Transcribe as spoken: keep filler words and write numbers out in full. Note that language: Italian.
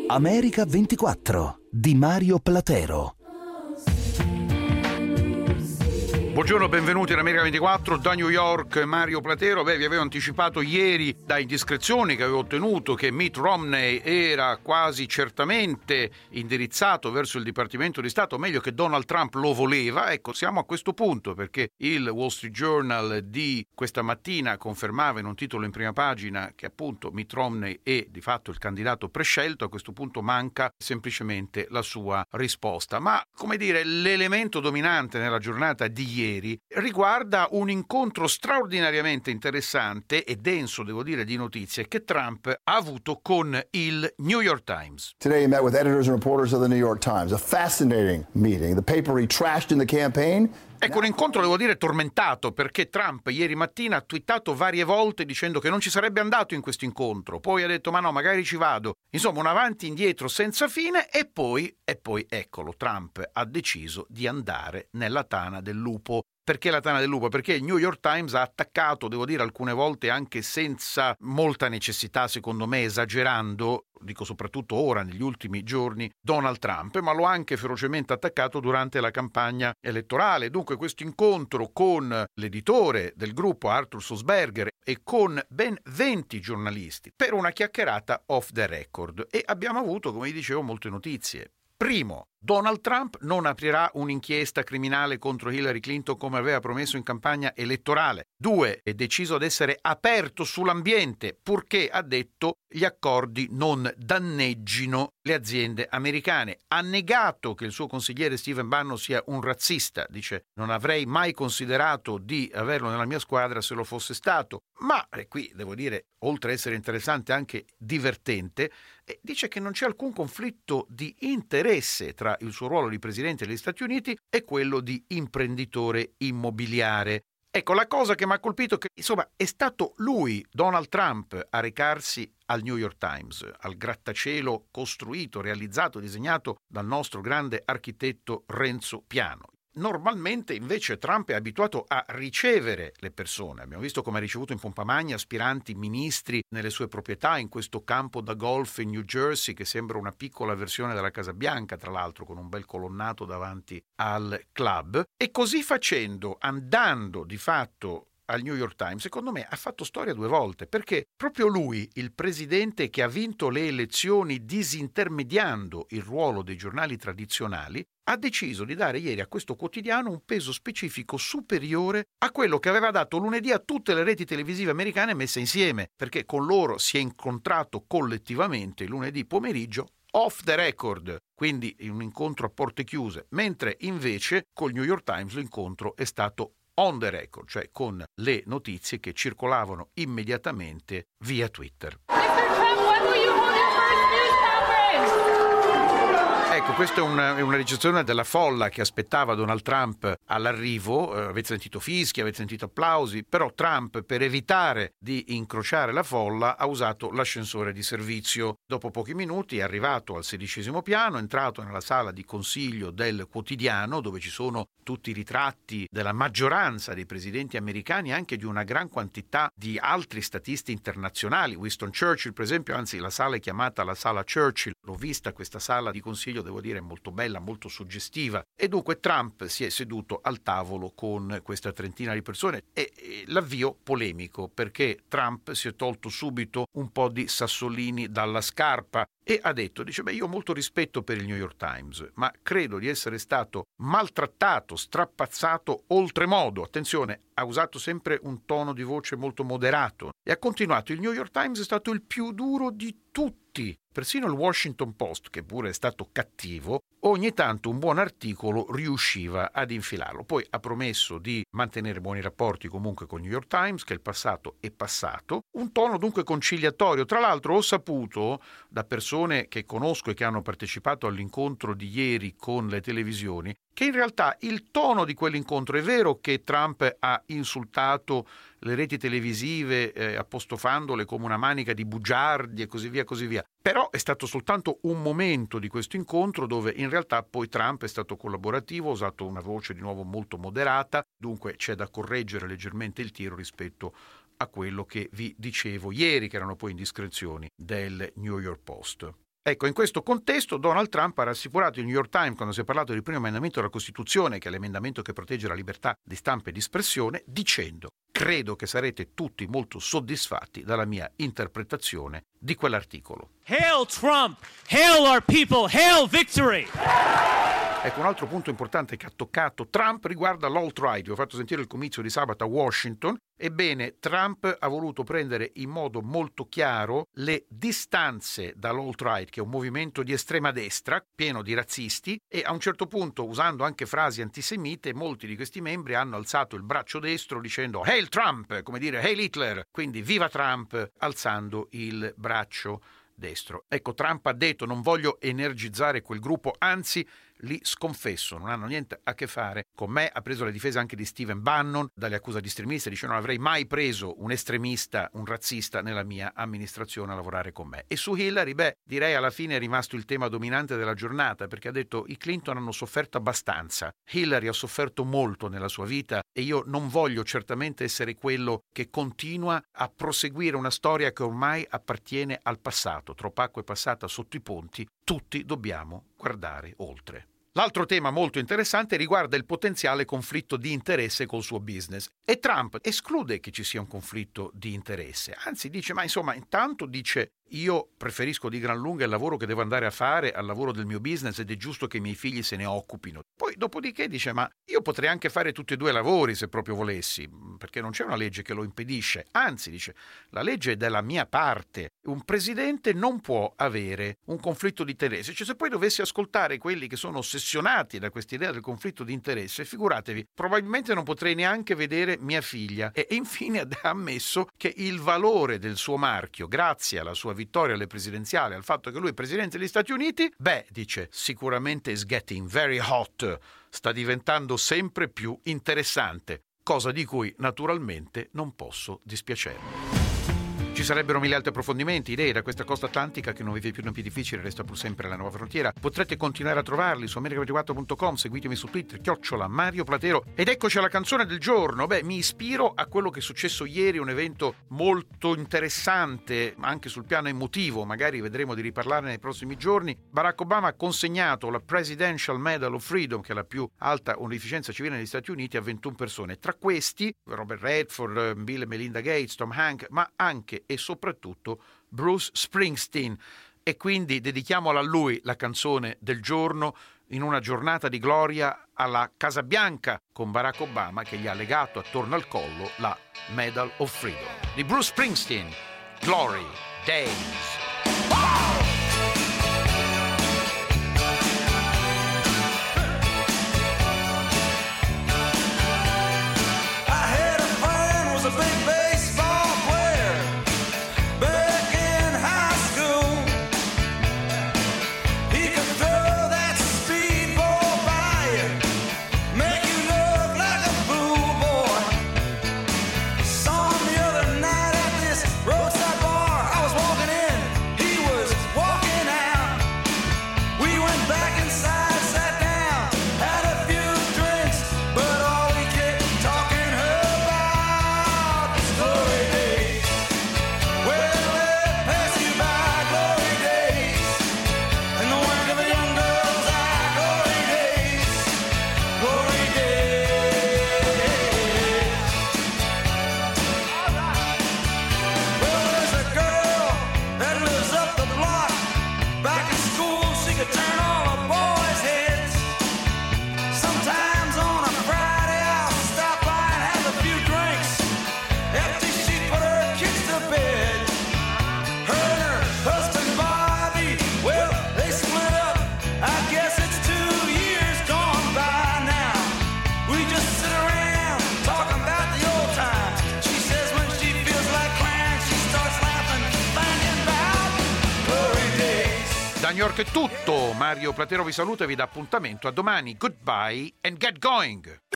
America ventiquattro di Mario Platero. Buongiorno, benvenuti in America ventiquattro da New York, Mario Platero. Beh, vi avevo anticipato ieri da indiscrezioni che avevo ottenuto che Mitt Romney era quasi certamente indirizzato verso il Dipartimento di Stato, o meglio che Donald Trump lo voleva. Ecco, siamo a questo punto perché il Wall Street Journal di questa mattina confermava in un titolo in prima pagina che appunto Mitt Romney è di fatto il candidato prescelto. A questo punto manca semplicemente la sua risposta. Ma, come dire, l'elemento dominante nella giornata di ieri riguarda un incontro straordinariamente interessante e denso, devo dire, di notizie che Trump ha avuto con il New York Times. Today he met with editors and reporters of the New York Times. A fascinating meeting. The paper he trashed in the campaign. Ecco, un incontro, devo dire, tormentato, perché Trump ieri mattina ha twittato varie volte dicendo che non ci sarebbe andato in questo incontro, poi ha detto ma no, magari ci vado, insomma un avanti e indietro senza fine, e poi, e poi eccolo, Trump ha deciso di andare nella tana del lupo. Perché la tana del lupo? Perché il New York Times ha attaccato, devo dire alcune volte anche senza molta necessità, secondo me esagerando, dico soprattutto ora negli ultimi giorni, Donald Trump, ma lo ha anche ferocemente attaccato durante la campagna elettorale. Dunque questo incontro con l'editore del gruppo Arthur Sulzberger e con ben venti giornalisti per una chiacchierata off the record, e abbiamo avuto, come vi dicevo, molte notizie. Primo, Donald Trump non aprirà un'inchiesta criminale contro Hillary Clinton come aveva promesso in campagna elettorale. Due, è deciso ad essere aperto sull'ambiente, purché, ha detto, gli accordi non danneggino le aziende americane. Ha negato che il suo consigliere Stephen Bannon sia un razzista. Dice, non avrei mai considerato di averlo nella mia squadra se lo fosse stato. Ma, e qui devo dire, oltre a essere interessante anche divertente, eh, dice che non c'è alcun conflitto di interesse tra il suo ruolo di presidente degli Stati Uniti e quello di imprenditore immobiliare. Ecco, la cosa che mi ha colpito è che, insomma, è stato lui, Donald Trump, a recarsi al New York Times, al grattacielo costruito, realizzato, disegnato dal nostro grande architetto Renzo Piano. Normalmente invece Trump è abituato a ricevere le persone. Abbiamo visto come ha ricevuto in pompa magna aspiranti ministri nelle sue proprietà, in questo campo da golf in New Jersey che sembra una piccola versione della Casa Bianca, tra l'altro con un bel colonnato davanti al club. E così facendo, andando di fatto al New York Times, secondo me ha fatto storia due volte, perché proprio lui, il presidente che ha vinto le elezioni disintermediando il ruolo dei giornali tradizionali, ha deciso di dare ieri a questo quotidiano un peso specifico superiore a quello che aveva dato lunedì a tutte le reti televisive americane messe insieme, perché con loro si è incontrato collettivamente lunedì pomeriggio off the record, quindi in un incontro a porte chiuse, mentre invece col New York Times l'incontro è stato on the record, cioè con le notizie che circolavano immediatamente via Twitter. Ecco, questa è una, è una ricezione della folla che aspettava Donald Trump all'arrivo. Eh, avete sentito fischi, avete sentito applausi, però Trump, per evitare di incrociare la folla, ha usato l'ascensore di servizio. Dopo pochi minuti è arrivato al sedicesimo piano, è entrato nella sala di consiglio del quotidiano, dove ci sono tutti i ritratti della maggioranza dei presidenti americani, anche di una gran quantità di altri statisti internazionali. Winston Churchill, per esempio, anzi la sala è chiamata la sala Churchill. L'ho vista questa sala di consiglio, devo dire, molto bella, molto suggestiva. E dunque Trump si è seduto al tavolo con questa trentina di persone e, e l'avvio polemico, perché Trump si è tolto subito un po' di sassolini dalla scarpa e ha detto, dice, beh, io ho molto rispetto per il New York Times, ma credo di essere stato maltrattato, strapazzato oltremodo. Attenzione, ha usato sempre un tono di voce molto moderato e ha continuato, il New York Times è stato il più duro di tutti. Persino il Washington Post, che pure è stato cattivo, ogni tanto un buon articolo riusciva ad infilarlo. Poi ha promesso di mantenere buoni rapporti comunque con il New York Times, che il passato è passato. Un tono dunque conciliatorio. Tra l'altro ho saputo da persone che conosco e che hanno partecipato all'incontro di ieri con le televisioni che in realtà il tono di quell'incontro, è vero che Trump ha insultato le reti televisive eh, apostrofandole come una manica di bugiardi e così via così via, però è stato soltanto un momento di questo incontro dove in realtà poi Trump è stato collaborativo, ha usato una voce di nuovo molto moderata, dunque c'è da correggere leggermente il tiro rispetto a quello che vi dicevo ieri, che erano poi indiscrezioni del New York Post. Ecco, in questo contesto Donald Trump ha rassicurato il New York Times quando si è parlato del primo emendamento della Costituzione, che è l'emendamento che protegge la libertà di stampa e di espressione, dicendo: credo che sarete tutti molto soddisfatti dalla mia interpretazione di quell'articolo. Hail Trump! Hail our people! Hail victory! Ecco, un altro punto importante che ha toccato Trump riguarda l'alt-right. Vi ho fatto sentire il comizio di sabato a Washington. Ebbene, Trump ha voluto prendere in modo molto chiaro le distanze dall'alt-right, che è un movimento di estrema destra, pieno di razzisti, e a un certo punto, usando anche frasi antisemite, molti di questi membri hanno alzato il braccio destro dicendo Hail Trump, come dire Hail Hitler, quindi viva Trump, alzando il braccio destro. Ecco, Trump ha detto: non voglio energizzare quel gruppo, anzi li sconfesso, non hanno niente a che fare con me. Ha preso la difesa anche di Stephen Bannon dalle accuse di estremista, dice: non avrei mai preso un estremista, un razzista nella mia amministrazione a lavorare con me. E su Hillary, beh, direi alla fine è rimasto il tema dominante della giornata, perché ha detto: i Clinton hanno sofferto abbastanza, Hillary ha sofferto molto nella sua vita e io non voglio certamente essere quello che continua a proseguire una storia che ormai appartiene al passato. Troppa acqua è passata sotto i ponti, tutti dobbiamo guardare oltre. L'altro tema molto interessante riguarda il potenziale conflitto di interesse col suo business, e Trump esclude che ci sia un conflitto di interesse, anzi dice: ma insomma, intanto dice io preferisco di gran lunga il lavoro che devo andare a fare al lavoro del mio business ed è giusto che i miei figli se ne occupino. Poi dopodiché dice: ma io potrei anche fare tutti e due i lavori se proprio volessi, perché non c'è una legge che lo impedisce, anzi dice la legge è dalla mia parte, un presidente non può avere un conflitto di interesse. Cioè, se poi dovessi ascoltare quelli che sono ossessionati da questa idea del conflitto di interesse, figuratevi, probabilmente non potrei neanche vedere mia figlia. E infine ha ammesso che il valore del suo marchio, grazie alla sua vittoria alle presidenziali, al fatto che lui è presidente degli Stati Uniti, beh, dice, sicuramente is getting very hot, sta diventando sempre più interessante, cosa di cui naturalmente non posso dispiacermi. Ci sarebbero mille altri approfondimenti, idee da questa costa atlantica che non vi è più più difficile, resta pur sempre la nuova frontiera. Potrete continuare a trovarli su america ventiquattro punto com, seguitemi su Twitter, chiocciola Mario Platero. Ed eccoci alla canzone del giorno. Beh, mi ispiro a quello che è successo ieri, un evento molto interessante anche sul piano emotivo, magari vedremo di riparlarne nei prossimi giorni. Barack Obama ha consegnato la Presidential Medal of Freedom, che è la più alta onorificenza civile negli Stati Uniti, a ventuno persone. Tra questi Robert Redford, Bill e Melinda Gates, Tom Hanks, ma anche e soprattutto Bruce Springsteen, e quindi dedichiamola a lui la canzone del giorno in una giornata di gloria alla Casa Bianca, con Barack Obama che gli ha legato attorno al collo la Medal of Freedom di Bruce Springsteen, Glory Days. Da New York è tutto, Mario Platero vi saluta e vi dà appuntamento a domani. Goodbye and get going!